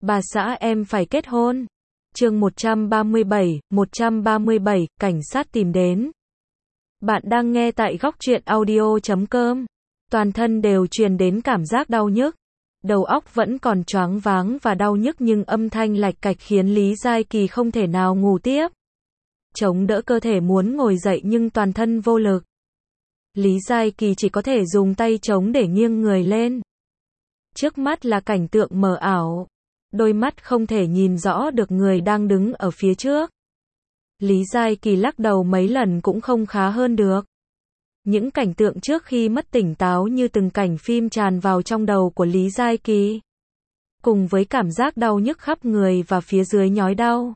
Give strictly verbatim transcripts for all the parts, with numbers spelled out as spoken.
Bà xã em phải kết hôn. Chương một trăm ba mươi bảy, một trăm ba mươi bảy, cảnh sát tìm đến. Bạn đang nghe tại góc truyện audio chấm com. Toàn thân đều truyền đến cảm giác đau nhức. Đầu óc vẫn còn choáng váng và đau nhức nhưng âm thanh lạch cạch khiến Lý Giai Kỳ không thể nào ngủ tiếp. Chống đỡ cơ thể muốn ngồi dậy nhưng toàn thân vô lực. Lý Giai Kỳ chỉ có thể dùng tay chống để nghiêng người lên. Trước mắt là cảnh tượng mờ ảo. Đôi mắt không thể nhìn rõ được người đang đứng ở phía trước. Lý Giai Kỳ lắc đầu mấy lần cũng không khá hơn được. Những cảnh tượng trước khi mất tỉnh táo như từng cảnh phim tràn vào trong đầu của Lý Giai Kỳ. Cùng với cảm giác đau nhức khắp người và phía dưới nhói đau.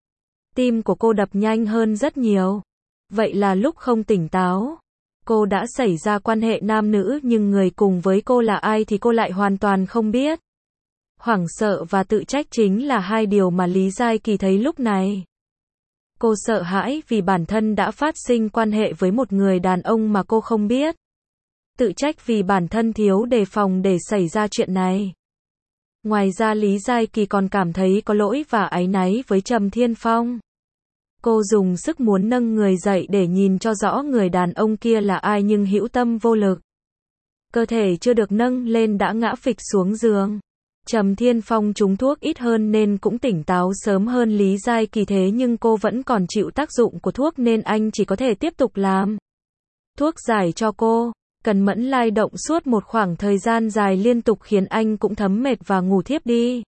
Tim của cô đập nhanh hơn rất nhiều. Vậy là lúc không tỉnh táo. Cô đã xảy ra quan hệ nam nữ nhưng người cùng với cô là ai thì cô lại hoàn toàn không biết. Hoảng sợ và tự trách chính là hai điều mà Lý Giai Kỳ thấy lúc này. Cô sợ hãi vì bản thân đã phát sinh quan hệ với một người đàn ông mà cô không biết. Tự trách vì bản thân thiếu đề phòng để xảy ra chuyện này. Ngoài ra Lý Giai Kỳ còn cảm thấy có lỗi và áy náy với Trầm Thiên Phong. Cô dùng sức muốn nâng người dậy để nhìn cho rõ người đàn ông kia là ai nhưng hữu tâm vô lực. Cơ thể chưa được nâng lên đã ngã phịch xuống giường. Trầm Thiên Phong trúng thuốc ít hơn nên cũng tỉnh táo sớm hơn Lý Giai Kỳ thế nhưng cô vẫn còn chịu tác dụng của thuốc nên anh chỉ có thể tiếp tục làm thuốc giải cho cô. Cần mẫn lai động suốt một khoảng thời gian dài liên tục khiến anh cũng thấm mệt và ngủ thiếp đi.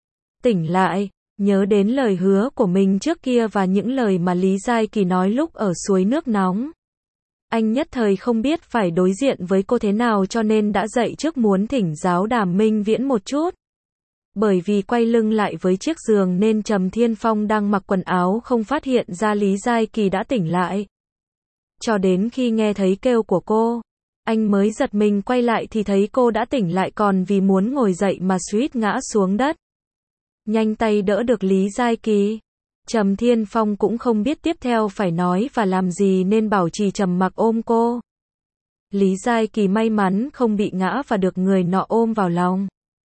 Tỉnh lại, nhớ đến lời hứa của mình trước kia và những lời mà Lý Giai Kỳ nói lúc ở suối nước nóng. Anh nhất thời không biết phải đối diện với cô thế nào cho nên đã dậy trước muốn thỉnh giáo Đàm Minh Viễn một chút. Bởi vì quay lưng lại với chiếc giường nên Trầm Thiên Phong đang mặc quần áo không phát hiện ra Lý Giai Kỳ đã tỉnh lại. Cho đến khi nghe thấy kêu của cô, anh mới giật mình quay lại thì thấy cô đã tỉnh lại còn vì muốn ngồi dậy mà suýt ngã xuống đất. Nhanh tay đỡ được Lý Giai Kỳ. Trầm Thiên Phong cũng không biết tiếp theo phải nói và làm gì nên bảo trì trầm mặc ôm cô. Lý Giai Kỳ may mắn không bị ngã và được người nọ ôm vào lòng.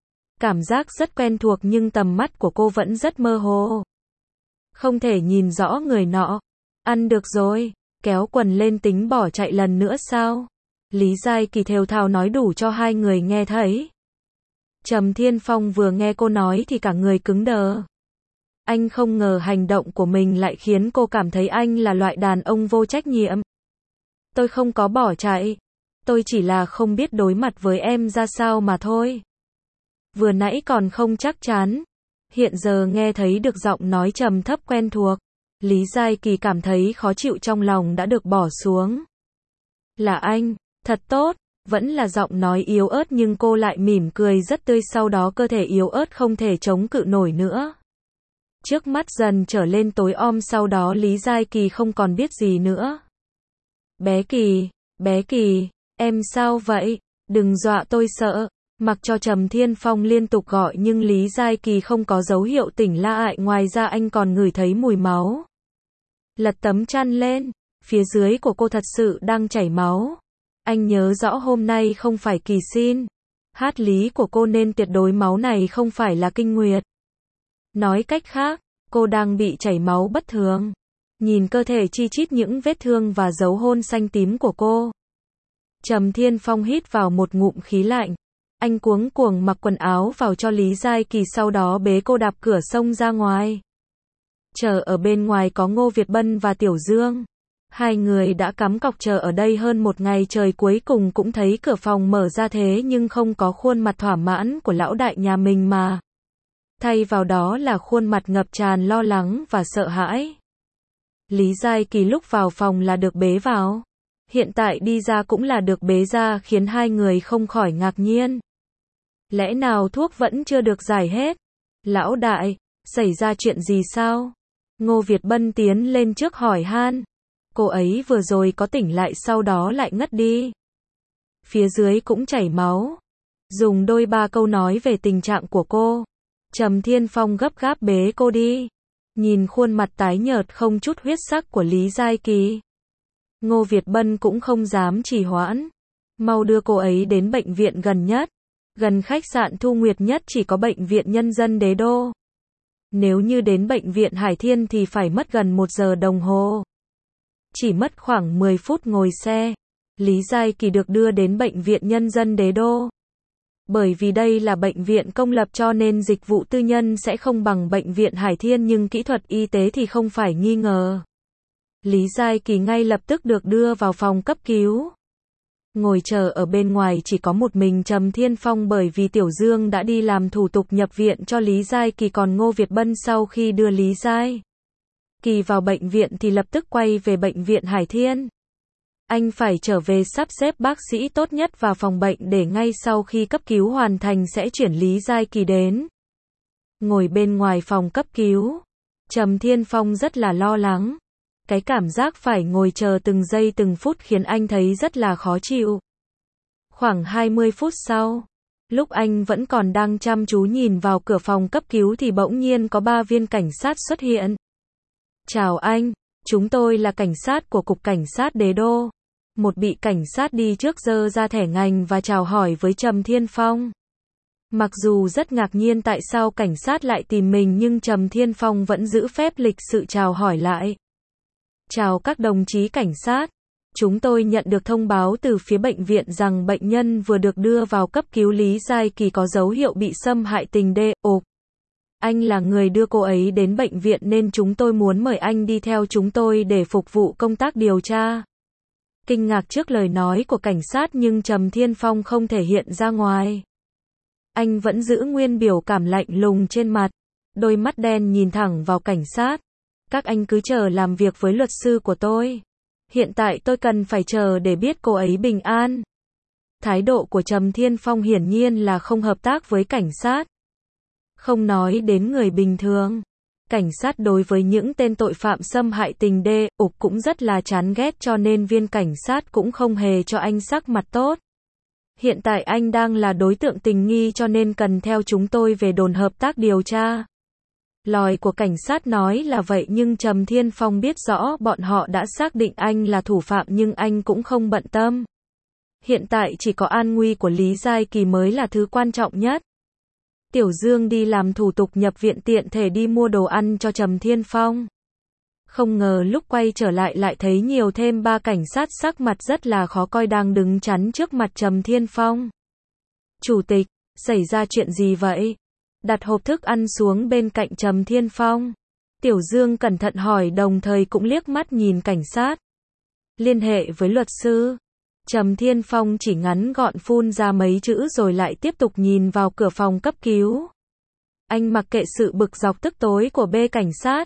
Cảm giác rất quen thuộc nhưng tầm mắt của cô vẫn rất mơ hồ. Không thể nhìn rõ người nọ. Ăn được rồi, kéo quần lên tính bỏ chạy lần nữa sao? Lý Giai Kỳ thều thào nói đủ cho hai người nghe thấy. Trầm Thiên Phong vừa nghe cô nói thì cả người cứng đờ. Anh không ngờ hành động của mình lại khiến cô cảm thấy anh là loại đàn ông vô trách nhiệm. Tôi không có bỏ chạy. Tôi chỉ là không biết đối mặt với em ra sao mà thôi. Vừa nãy còn không chắc chắn. Hiện giờ nghe thấy được giọng nói trầm thấp quen thuộc. Lý Giai Kỳ cảm thấy khó chịu trong lòng đã được bỏ xuống. Là anh, thật tốt. Vẫn là giọng nói yếu ớt nhưng cô lại mỉm cười rất tươi sau đó cơ thể yếu ớt không thể chống cự nổi nữa. Trước mắt dần trở lên tối om sau đó Lý Giai Kỳ không còn biết gì nữa. Bé Kỳ, bé Kỳ, em sao vậy? Đừng dọa tôi sợ. Mặc cho Trầm Thiên Phong liên tục gọi nhưng Lý Giai Kỳ không có dấu hiệu tỉnh lại ngoài ra anh còn ngửi thấy mùi máu. Lật tấm chăn lên, phía dưới của cô thật sự đang chảy máu. Anh nhớ rõ hôm nay không phải kỳ sinh hát lý của cô nên tuyệt đối máu này không phải là kinh nguyệt. Nói cách khác, cô đang bị chảy máu bất thường. Nhìn cơ thể chi chít những vết thương và dấu hôn xanh tím của cô. Trầm Thiên Phong hít vào một ngụm khí lạnh. Anh cuống cuồng mặc quần áo vào cho Lý Giai Kỳ sau đó bế cô đạp cửa xông ra ngoài. Chờ ở bên ngoài có Ngô Việt Bân và Tiểu Dương. Hai người đã cắm cọc chờ ở đây hơn một ngày trời cuối cùng cũng thấy cửa phòng mở ra thế nhưng không có khuôn mặt thỏa mãn của lão đại nhà mình mà. Thay vào đó là khuôn mặt ngập tràn lo lắng và sợ hãi. Lý Giai Kỳ lúc vào phòng là được bế vào. Hiện tại đi ra cũng là được bế ra khiến hai người không khỏi ngạc nhiên. Lẽ nào thuốc vẫn chưa được giải hết? Lão đại, xảy ra chuyện gì sao? Ngô Việt Bân tiến lên trước hỏi han. Cô ấy vừa rồi có tỉnh lại sau đó lại ngất đi. Phía dưới cũng chảy máu. Dùng đôi ba câu nói về tình trạng của cô. Trầm Thiên Phong gấp gáp bế cô đi. Nhìn khuôn mặt tái nhợt không chút huyết sắc của Lý Giai Kỳ. Ngô Việt Bân cũng không dám trì hoãn. Mau đưa cô ấy đến bệnh viện gần nhất. Gần khách sạn Thu Nguyệt nhất chỉ có bệnh viện Nhân dân Đế Đô. Nếu như đến bệnh viện Hải Thiên thì phải mất gần một giờ đồng hồ. Chỉ mất khoảng mười phút ngồi xe, Lý Giai Kỳ được đưa đến bệnh viện Nhân dân Đế Đô. Bởi vì đây là bệnh viện công lập cho nên dịch vụ tư nhân sẽ không bằng bệnh viện Hải Thiên nhưng kỹ thuật y tế thì không phải nghi ngờ. Lý Giai Kỳ ngay lập tức được đưa vào phòng cấp cứu. Ngồi chờ ở bên ngoài chỉ có một mình Trầm Thiên Phong bởi vì Tiểu Dương đã đi làm thủ tục nhập viện cho Lý Giai Kỳ, còn Ngô Việt Bân sau khi đưa Lý Giai Kỳ vào bệnh viện thì lập tức quay về bệnh viện Hải Thiên. Anh phải trở về sắp xếp bác sĩ tốt nhất vào phòng bệnh để ngay sau khi cấp cứu hoàn thành sẽ chuyển Lý Giai Kỳ đến. Ngồi bên ngoài phòng cấp cứu, Trầm Thiên Phong rất là lo lắng. Cái cảm giác phải ngồi chờ từng giây từng phút khiến anh thấy rất là khó chịu. Khoảng hai mươi phút sau, lúc anh vẫn còn đang chăm chú nhìn vào cửa phòng cấp cứu thì bỗng nhiên có ba viên cảnh sát xuất hiện. Chào anh, chúng tôi là cảnh sát của Cục Cảnh sát Đế Đô. Một vị cảnh sát đi trước giơ ra thẻ ngành và chào hỏi với Trầm Thiên Phong. Mặc dù rất ngạc nhiên tại sao cảnh sát lại tìm mình nhưng Trầm Thiên Phong vẫn giữ phép lịch sự chào hỏi lại. Chào các đồng chí cảnh sát. Chúng tôi nhận được thông báo từ phía bệnh viện rằng bệnh nhân vừa được đưa vào cấp cứu Lý Giai Kỳ có dấu hiệu bị xâm hại tình đê. Ồ, anh là người đưa cô ấy đến bệnh viện nên chúng tôi muốn mời anh đi theo chúng tôi để phục vụ công tác điều tra. Kinh ngạc trước lời nói của cảnh sát nhưng Trầm Thiên Phong không thể hiện ra ngoài. Anh vẫn giữ nguyên biểu cảm lạnh lùng trên mặt, đôi mắt đen nhìn thẳng vào cảnh sát. Các anh cứ chờ làm việc với luật sư của tôi. Hiện tại tôi cần phải chờ để biết cô ấy bình an. Thái độ của Trầm Thiên Phong hiển nhiên là không hợp tác với cảnh sát. Không nói đến người bình thường. Cảnh sát đối với những tên tội phạm xâm hại tình đê, ục cũng rất là chán ghét cho nên viên cảnh sát cũng không hề cho anh sắc mặt tốt. Hiện tại anh đang là đối tượng tình nghi cho nên cần theo chúng tôi về đồn hợp tác điều tra. Lời của cảnh sát nói là vậy nhưng Trầm Thiên Phong biết rõ bọn họ đã xác định anh là thủ phạm nhưng anh cũng không bận tâm. Hiện tại chỉ có an nguy của Lý Giai Kỳ mới là thứ quan trọng nhất. Tiểu Dương đi làm thủ tục nhập viện tiện thể đi mua đồ ăn cho Trầm Thiên Phong. Không ngờ lúc quay trở lại lại thấy nhiều thêm ba cảnh sát sắc mặt rất là khó coi đang đứng chắn trước mặt Trầm Thiên Phong. Chủ tịch, xảy ra chuyện gì vậy? Đặt hộp thức ăn xuống bên cạnh Trầm Thiên Phong. Tiểu Dương cẩn thận hỏi đồng thời cũng liếc mắt nhìn cảnh sát. Liên hệ với luật sư. Trầm Thiên Phong chỉ ngắn gọn phun ra mấy chữ rồi lại tiếp tục nhìn vào cửa phòng cấp cứu. Anh mặc kệ sự bực dọc tức tối của bê cảnh sát.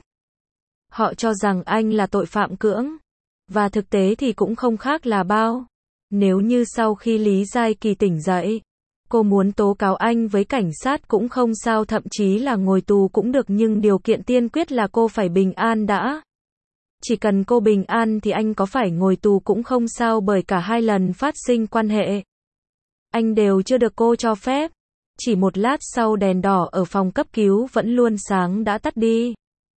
Họ cho rằng anh là tội phạm cưỡng. Và thực tế thì cũng không khác là bao. Nếu như sau khi Lý Giai Kỳ tỉnh dậy, cô muốn tố cáo anh với cảnh sát cũng không sao, thậm chí là ngồi tù cũng được nhưng điều kiện tiên quyết là cô phải bình an đã. Chỉ cần cô bình an thì anh có phải ngồi tù cũng không sao bởi cả hai lần phát sinh quan hệ. Anh đều chưa được cô cho phép. Chỉ một lát sau đèn đỏ ở phòng cấp cứu vẫn luôn sáng đã tắt đi.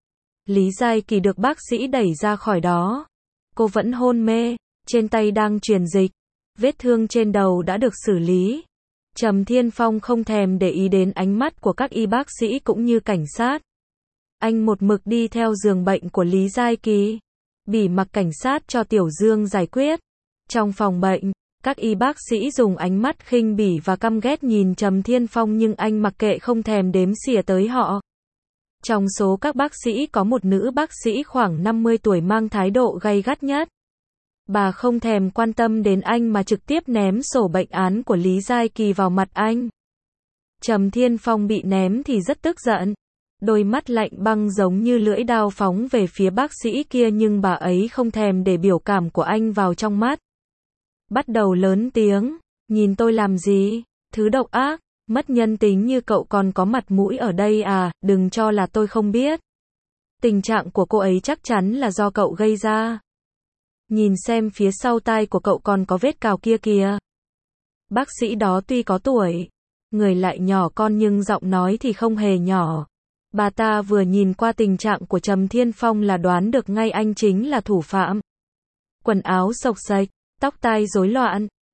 Lý Giai Kỳ được bác sĩ đẩy ra khỏi đó. Cô vẫn hôn mê, trên tay đang truyền dịch. Vết thương trên đầu đã được xử lý. Trầm Thiên Phong không thèm để ý đến ánh mắt của các y bác sĩ cũng như cảnh sát. Anh một mực đi theo giường bệnh của Lý Giai Kỳ. Bỉ mặc cảnh sát cho Tiểu Dương giải quyết. Trong phòng bệnh, các y bác sĩ dùng ánh mắt khinh bỉ và căm ghét nhìn Trầm Thiên Phong nhưng anh mặc kệ không thèm đếm xỉa tới họ. Trong số các bác sĩ có một nữ bác sĩ khoảng năm mươi tuổi mang thái độ gay gắt nhất. Bà không thèm quan tâm đến anh mà trực tiếp ném sổ bệnh án của Lý Giai Kỳ vào mặt anh. Trầm Thiên Phong bị ném thì rất tức giận. Đôi mắt lạnh băng giống như lưỡi dao phóng về phía bác sĩ kia nhưng bà ấy không thèm để biểu cảm của anh vào trong mắt. Bắt đầu lớn tiếng, nhìn tôi làm gì, thứ độc ác, mất nhân tính như cậu còn có mặt mũi ở đây à, đừng cho là tôi không biết. Tình trạng của cô ấy chắc chắn là do cậu gây ra. Nhìn xem phía sau tai của cậu còn có vết cào kia kìa. Bác sĩ đó tuy có tuổi, người lại nhỏ con nhưng giọng nói thì không hề nhỏ. Bà ta vừa nhìn qua tình trạng của Trầm Thiên Phong là đoán được ngay anh chính là thủ phạm. Quần áo xộc xệch, tóc tai rối loạn,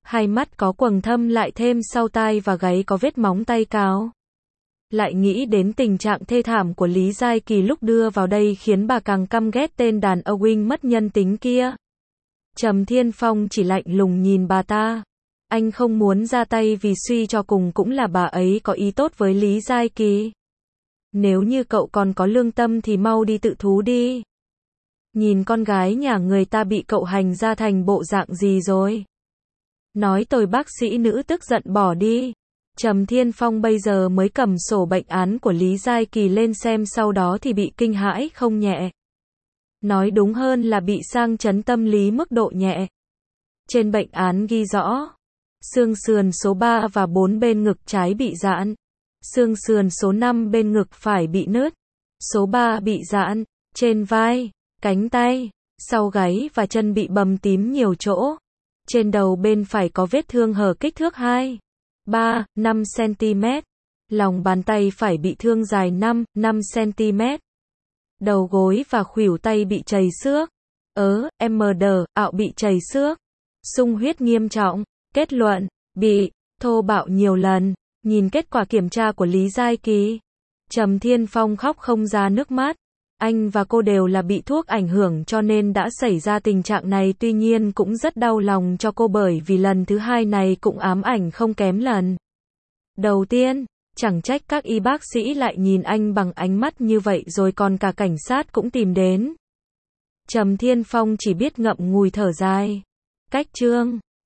Hai mắt có quầng thâm lại thêm sau tai và gáy có vết móng tay cáo. Lại nghĩ đến tình trạng thê thảm của Lý Giai Kỳ lúc đưa vào đây khiến bà càng căm ghét tên đàn ông mất nhân tính kia. Trầm Thiên Phong chỉ lạnh lùng nhìn bà ta. Anh không muốn ra tay vì suy cho cùng cũng là bà ấy có ý tốt với Lý Giai Kỳ. Nếu như cậu còn có lương tâm thì mau đi tự thú đi. Nhìn con gái nhà người ta bị cậu hành ra thành bộ dạng gì rồi. Nói tôi bác sĩ nữ tức giận bỏ đi. Trầm Thiên Phong bây giờ mới cầm sổ bệnh án của Lý Giai Kỳ lên xem, sau đó thì bị kinh hãi không nhẹ. Nói đúng hơn là bị sang chấn tâm lý mức độ nhẹ. Trên bệnh án ghi rõ, xương sườn số ba và bốn bên ngực trái bị giãn, xương sườn số năm bên ngực phải bị nứt, số ba bị giãn, trên vai, cánh tay, sau gáy và chân bị bầm tím nhiều chỗ. Trên đầu bên phải có vết thương hở kích thước hai, ba, năm xăng-ti-mét. Lòng bàn tay phải bị thương dài năm, năm xăng-ti-mét. Đầu gối và khuỷu tay bị trầy xước. Ớ, em đê, ạo bị trầy xước. Sung huyết nghiêm trọng. Kết luận, bị thô bạo nhiều lần. Nhìn kết quả kiểm tra của Lý Giai Kỳ, Trầm Thiên Phong khóc không ra nước mắt. Anh và cô đều là bị thuốc ảnh hưởng cho nên đã xảy ra tình trạng này, tuy nhiên cũng rất đau lòng cho cô bởi vì lần thứ hai này cũng ám ảnh không kém lần đầu tiên. Chẳng trách các y bác sĩ lại nhìn anh bằng ánh mắt như vậy, rồi còn cả cảnh sát cũng tìm đến. Trầm Thiên Phong chỉ biết ngậm ngùi thở dài. Cách chương